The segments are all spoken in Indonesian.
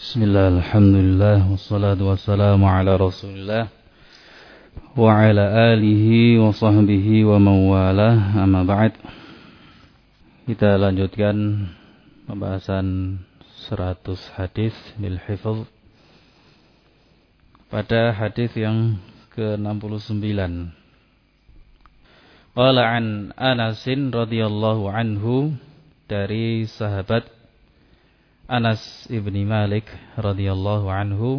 Bismillah, alhamdulillah, wassalatu wassalamu ala rasulillah wa ala alihi wa sahbihi wa mawalah, amma ba'd. Kita lanjutkan pembahasan 100 hadis bil hifz pada hadis yang ke-69. Qala an Anasin radhiyallahu anhu, dari sahabat Anas ibni Malik radhiyallahu anhu,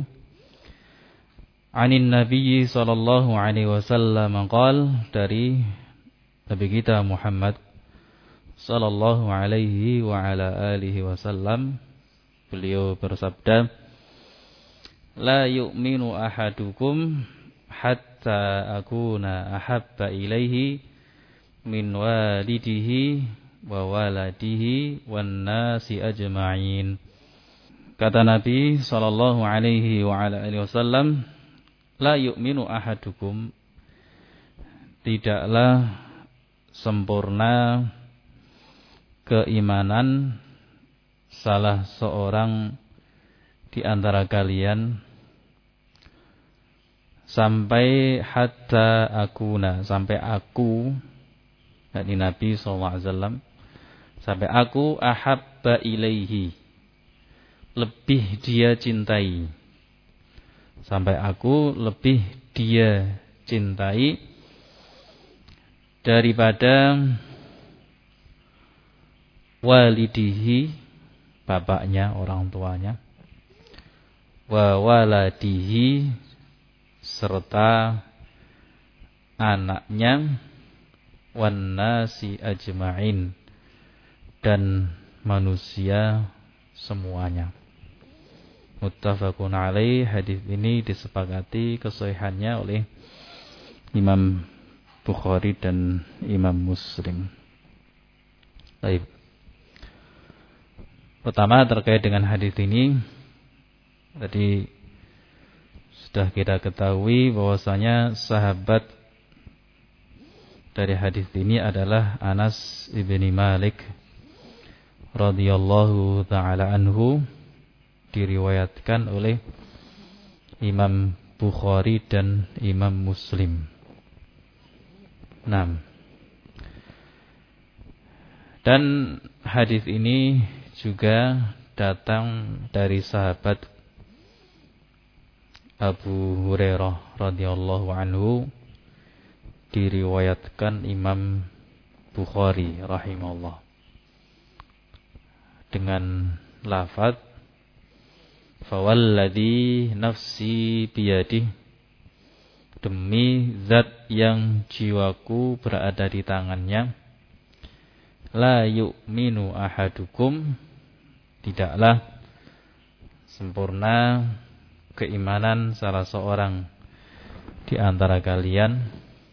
anin Nabi sallallahu alaihi wasallam qala, dari Nabi kita Muhammad sallallahu alaihi wa ala alihi wasallam, beliau bersabda, la yu'minu ahadukum hatta akuna ahabba ilaihi min walidihi wa waladihi wan nasi ajma'in. Kata Nabi sallallahu alaihi wa ala alihi wasallam, la yu'minu ahadukum, tidaklah sempurna keimanan salah seorang di antara kalian sampai hatta akuna, sampai aku, yakni Nabi sallallahu alaihi wasallam, sampai aku ahabba ilaihi, lebih dia cintai, sampai aku lebih dia cintai daripada walidihi, bapaknya, orang tuanya, wa waladihi, serta anaknya, wan nasi ajma'in, dan manusia semuanya. Muttafaqun alaih. Hadis ini disepakati kesahihannya oleh Imam Bukhari dan Imam Muslim. Baik. Pertama, terkait dengan hadis ini, tadi sudah kita ketahui bahwasanya sahabat dari hadis ini adalah Anas ibni Malik radhiyallahu ta'ala anhu, diriwayatkan oleh Imam Bukhari dan Imam Muslim. 6. Dan hadis ini juga datang dari sahabat Abu Hurairah radhiyallahu anhu, diriwayatkan Imam Bukhari rahimahullah dengan lafaz fawalladzi nafsi biyadih, demi zat yang jiwaku berada di tangannya, la yu'minu ahadukum, tidaklah sempurna keimanan salah seorang di antara kalian,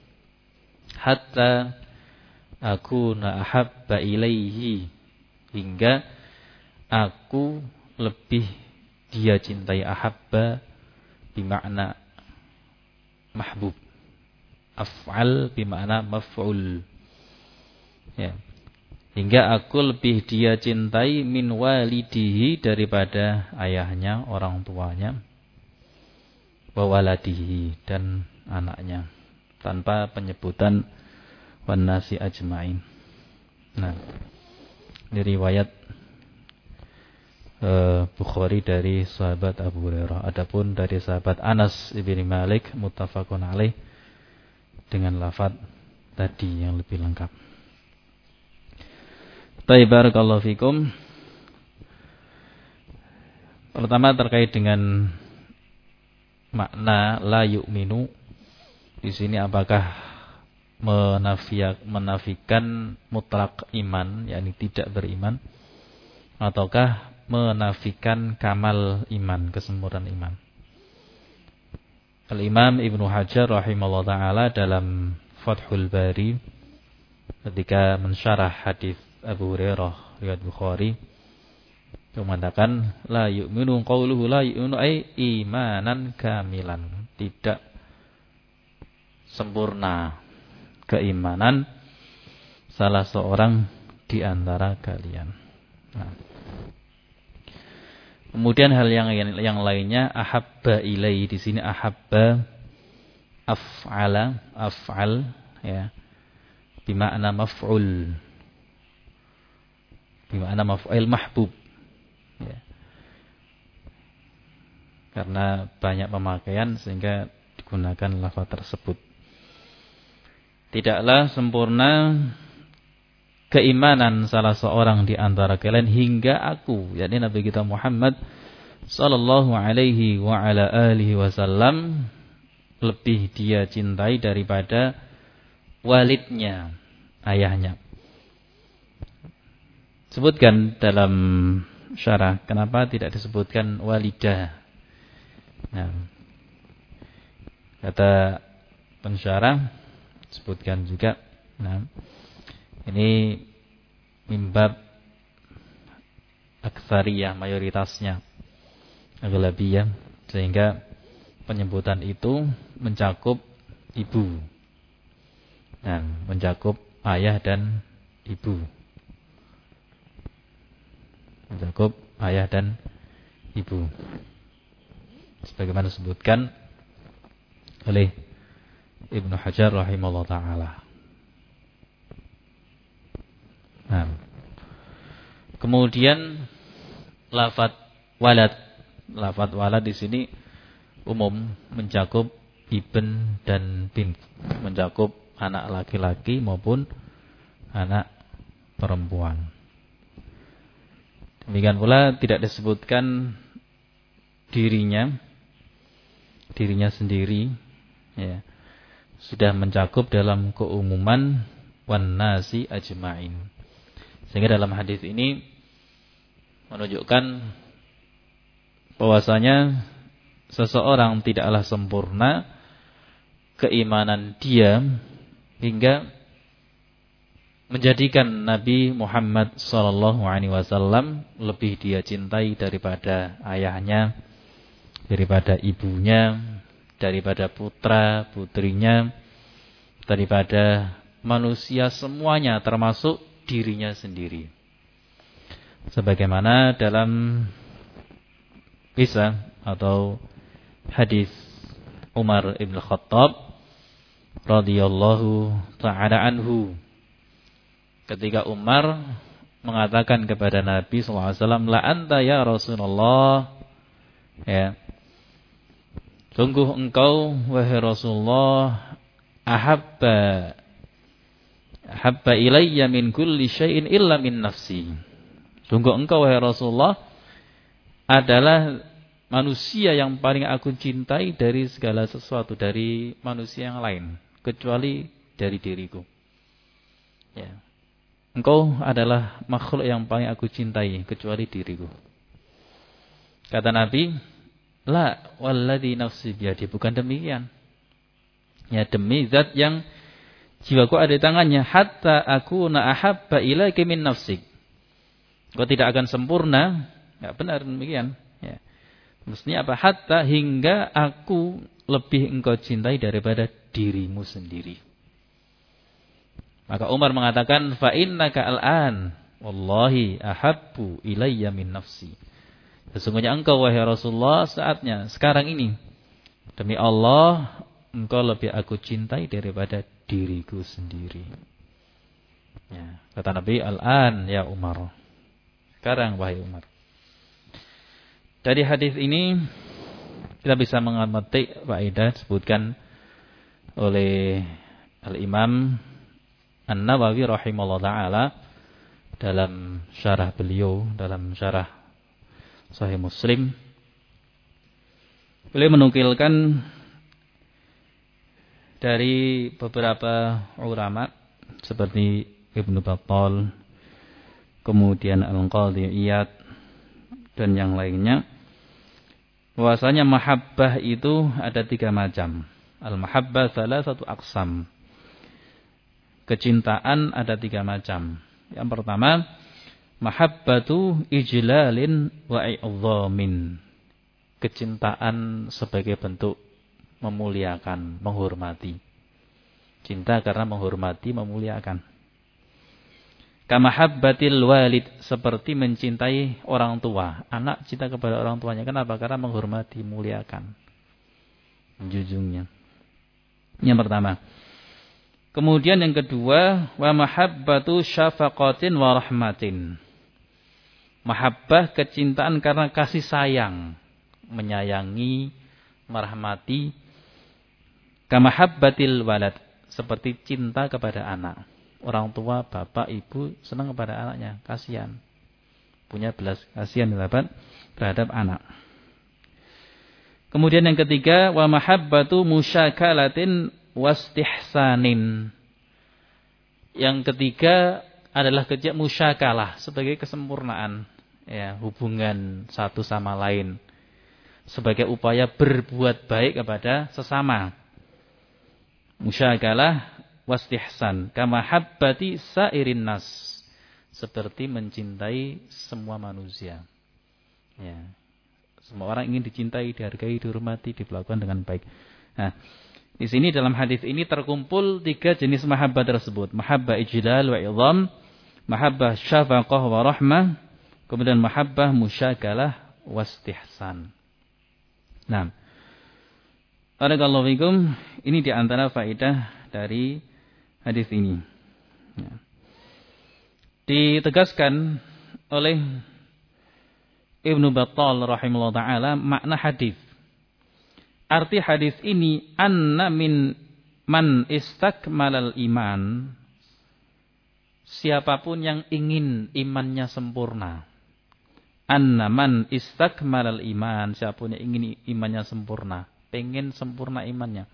hatta akuna ahabba ilaihi, hingga aku lebih dia cintai. Ahabba bimakna mahbub, af'al bimakna maf'ul, ya, hingga aku lebih dia cintai min walidihi, daripada ayahnya, orang tuanya, wa waladihi, dan anaknya, tanpa penyebutan wan nasi ajma'in. Nah, ini riwayat Bukhari dari sahabat Abu Hurairah. Adapun dari sahabat Anas ibni Malik, muttafaqun alaih, dengan lafaz tadi yang lebih lengkap. Barakallahu fikum. Pertama, terkait dengan makna la yu'minu di sini, apakah menafikan mutlak iman, yakni tidak beriman, ataukah menafikan kamal iman, kesempurnaan iman? Al-Imam Ibnu Hajar rahimahullah ta'ala dalam Fathul Bari, ketika mensyarah hadis Abu Hurairah riwayat Bukhari, mengatakan la yu'minu, qauluhu la yu'minu ay imanan kamilan, tidak sempurna keimanan salah seorang di antara kalian. Nah, Kemudian hal yang lainnya, ahabba ilai, di sini ahabba af'al ya, bimakna maf'ul, bimakna maf'ul mahbub ya. Karena banyak pemakaian sehingga digunakan lafaz tersebut. Tidaklah sempurna keimanan salah seorang di antara kalian hingga aku, yakni Nabi kita Muhammad sallallahu alaihi wa ala alihi wasallam, lebih dia cintai daripada walidnya, ayahnya. Sebutkan dalam syarah kenapa tidak disebutkan walidah. Nah, kata pensyarah sebutkan juga, nah, ini mimbab aktsariyah, mayoritasnya, aghlabiyah, sehingga penyebutan itu mencakup ibu. Nah, mencakup ayah dan ibu. Mencakup ayah dan ibu. Sebagaimana disebutkan oleh Ibnu Hajar rahimahullah ta'ala. Nah, kemudian lafadz walad. Lafadz walad di sini umum, mencakup ibn dan bint, mencakup anak laki-laki maupun anak perempuan. Demikian pula tidak disebutkan dirinya sendiri ya. Sudah mencakup dalam keumuman wan nasi ajma'in. Sehingga dalam hadis ini menunjukkan bahwasanya seseorang tidaklah sempurna keimanan dia hingga menjadikan Nabi Muhammad SAW lebih dia cintai daripada ayahnya, daripada ibunya, daripada putra putrinya, daripada manusia semuanya, termasuk dirinya sendiri. Sebagaimana dalam kisah atau hadis Umar ibn Khattab radhiyallahu ta'ala anhu, ketika Umar mengatakan kepada Nabi SAW, la anta ya Rasulullah, ya, sungguh engkau wahai Rasulullah ahabba ilayya min kulli syai'in illa min nafsi. Sungguh engkau wahai Rasulullah adalah manusia yang paling aku cintai dari segala sesuatu, dari manusia yang lain, kecuali dari diriku. Ya. Engkau adalah makhluk yang paling aku cintai, kecuali diriku. Kata Nabi, la walladhi nafsi biyadi, bukan demikian. Ya, demi zat yang jiwaku ada di tangannya, hatta akuna ahabba ilaika min nafsik. Engkau tidak akan sempurna, enggak benar demikian. Ya. Maksudnya apa? Hatta, hingga aku lebih engkau cintai daripada dirimu sendiri. Maka Umar mengatakan, fa innaka al'an wallahi ahabbu ilayya min nafsi. Sesungguhnya engkau wahai Rasulullah saatnya sekarang ini, demi Allah engkau lebih aku cintai daripada diriku sendiri. Ya, kata Nabi, al'an ya Umar. Sekarang wahai Umar. Dari hadis ini kita bisa mengamati faedah disebutkan oleh Al-Imam An-Nawawi rahimahullah ta'ala dalam syarah beliau, dalam syarah Sahih Muslim. Beliau menukilkan dari beberapa ulama seperti Ibnu Battal, kemudian Al-Qadhi Iyad dan yang lainnya, bahwasanya mahabbah itu ada 3 macam. Al-mahabbah thalathatu aqsam. Kecintaan ada 3 macam. Yang pertama, mahabbatu ijlalin wa i'dhamin. Kecintaan sebagai bentuk memuliakan, menghormati. Cinta karena menghormati, memuliakan. Kamahabbatil walid, seperti mencintai orang tua. Anak cinta kepada orang tuanya. Kenapa? Karena menghormati, muliakan, menjunjungnya. Yang pertama. Kemudian yang kedua, wa mahabbatu syafaqatin wa rahmatin. Mahabbah, kecintaan karena kasih sayang, menyayangi, merahmati. Kamahabbatil walad, seperti cinta kepada anak. Orang tua, bapak, ibu senang kepada anaknya, kasihan. Punya belas kasihan terhadap anak. Kemudian yang ketiga, wa mahabbatu musyakalatin wastihsanin. Yang ketiga adalah musyakalah, sebagai kesempurnaan, ya, hubungan satu sama lain, sebagai upaya berbuat baik kepada sesama. Musyakalah wastihsan, kama habbati sairin nas, seperti mencintai semua manusia. Ya. Semua orang ingin dicintai, dihargai, dihormati, diperlakukan dengan baik. Nah, di sini dalam hadis ini terkumpul 3 jenis mahabbah tersebut. Mahabbah ijlal wa idham, mahabbah syafaqah wa rahmah, kemudian mahabbah musyakalah wastihsan. Nah, barakallahu fikum, ini di antara faedah dari hadis ini. Ya. Ditegaskan oleh Ibnu Battal rahimahullah ta'ala makna hadis. Arti hadis ini, anna min man istakmalal iman, siapapun yang ingin imannya sempurna. Anna man istakmalal iman, siapapun yang ingin imannya sempurna, pengen sempurna imannya.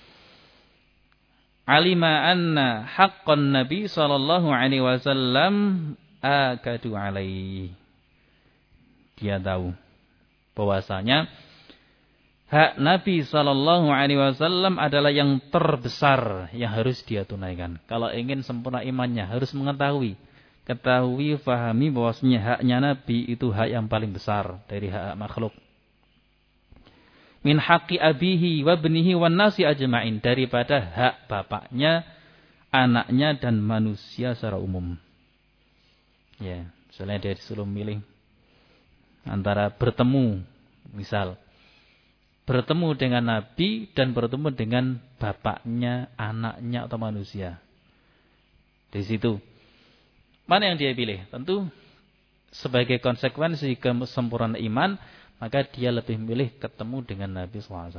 Alima anna haqqan Nabi sallallahu alaihi wasallam akadu alaihi. Dia tahu bahwasanya hak Nabi sallallahu alaihi wasallam adalah yang terbesar yang harus dia tunaikan. Kalau ingin sempurna imannya harus ketahui, fahami bahwasanya haknya Nabi itu hak yang paling besar dari hak makhluk. Min haqqi abihi wa ibnihi wan nasi ajma'in, daripada hak bapaknya, anaknya dan manusia secara umum. Ya, misalnya dia disuruh milih antara bertemu, misal bertemu dengan Nabi dan bertemu dengan bapaknya, anaknya atau manusia. Di situ mana yang dia pilih? Tentu sebagai konsekuensi kesempurnaan iman, maka dia lebih milih ketemu dengan Nabi SAW.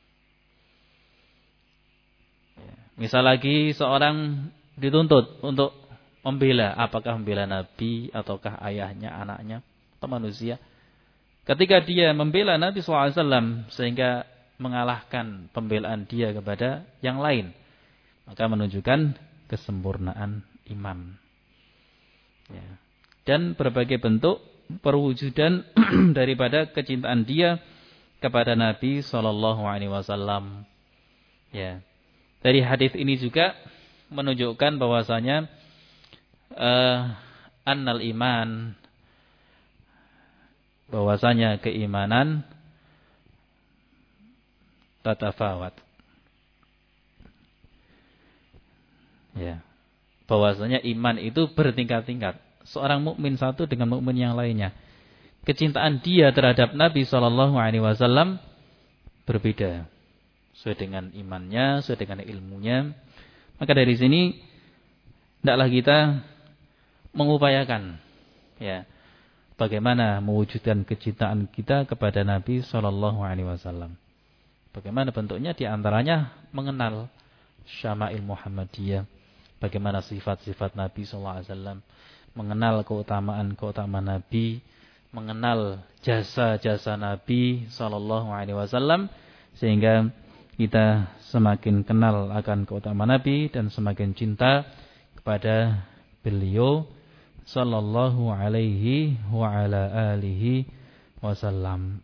Ya. Misal lagi seorang dituntut untuk membela, apakah membela Nabi ataukah ayahnya, anaknya atau manusia. Ketika dia membela Nabi SAW sehingga mengalahkan pembelaan dia kepada yang lain, maka menunjukkan kesempurnaan iman. Ya. Dan berbagai bentuk perwujudan daripada kecintaan dia kepada Nabi sallallahu alaihi wasallam. Ya. Dari hadis ini juga menunjukkan bahwasanya annal iman, bahwasanya keimanan tatafawat. Ya. Bahwasanya iman itu bertingkat-tingkat. Seorang mukmin satu dengan mukmin yang lainnya, kecintaan dia terhadap Nabi sallallahu alaihi wasallam berbeda sesuai dengan imannya, sesuai dengan ilmunya. Maka dari sini hendaklah kita mengupayakan, ya, bagaimana mewujudkan kecintaan kita kepada Nabi sallallahu alaihi wasallam. Bagaimana bentuknya? Di antaranya mengenal syama'il Muhammadiyah, bagaimana sifat-sifat Nabi sallallahu alaihi wasallam, mengenal keutamaan Nabi, mengenal jasa-jasa Nabi sallallahu alaihi wasallam, sehingga kita semakin kenal akan keutamaan Nabi dan semakin cinta kepada beliau sallallahu alaihi wa ala alihi wasallam.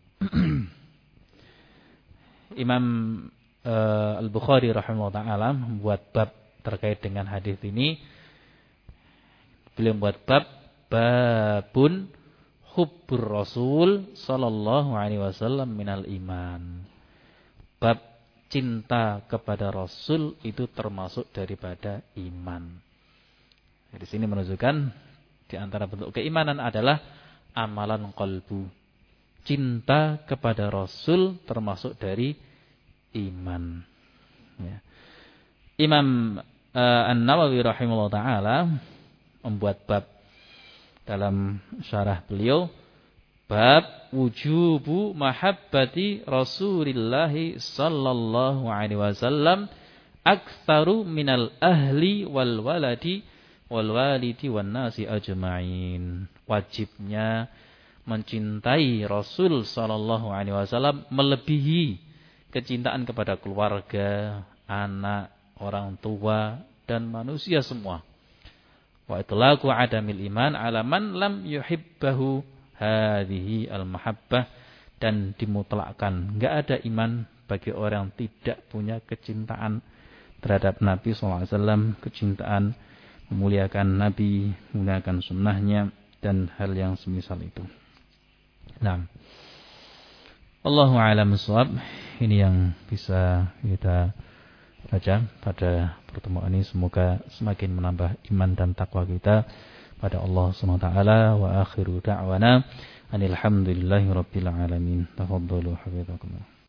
Imam Al-Bukhari rahimahullah ta'ala membuat bab terkait dengan hadis ini. Beliau membuat babun hubbur Rasul sallallahu alaihi wasallam minal iman. Bab cinta kepada Rasul itu termasuk daripada iman. Di sini menunjukkan di antara bentuk keimanan adalah amalan qalbu. Cinta kepada Rasul termasuk dari iman. Ya. Imam An-Nawawi rahimahullah ta'ala membuat bab dalam syarah beliau, bab wujubu mahabbati Rasulillahi sallallahu alaihi wasallam aktsaru minal ahli wal waladi wal walidi wan nasi ajma'in. Wajibnya mencintai Rasul sallallahu alaihi wasallam melebihi kecintaan kepada keluarga, anak, orang tua dan manusia semua. Wa itlaqu adamil iman ala man lam yuhibbahu hadhihi al mahabbah, dan dimutlakkan enggak ada iman bagi orang yang tidak punya kecintaan terhadap Nabi sallallahu alaihi wasallam, kecintaan memuliakan Nabi, memuliakan sunnahnya dan hal yang semisal itu. Nah, Allahu a'lam bishawab. Ini yang bisa kita baca pada pertemuan ini. Semoga semakin menambah iman dan takwa kita pada Allah Subhanahu wa taala. Wa akhiru da'wana anil hamdulillahi rabbil alamin. Tafadhalu hafizakumullah.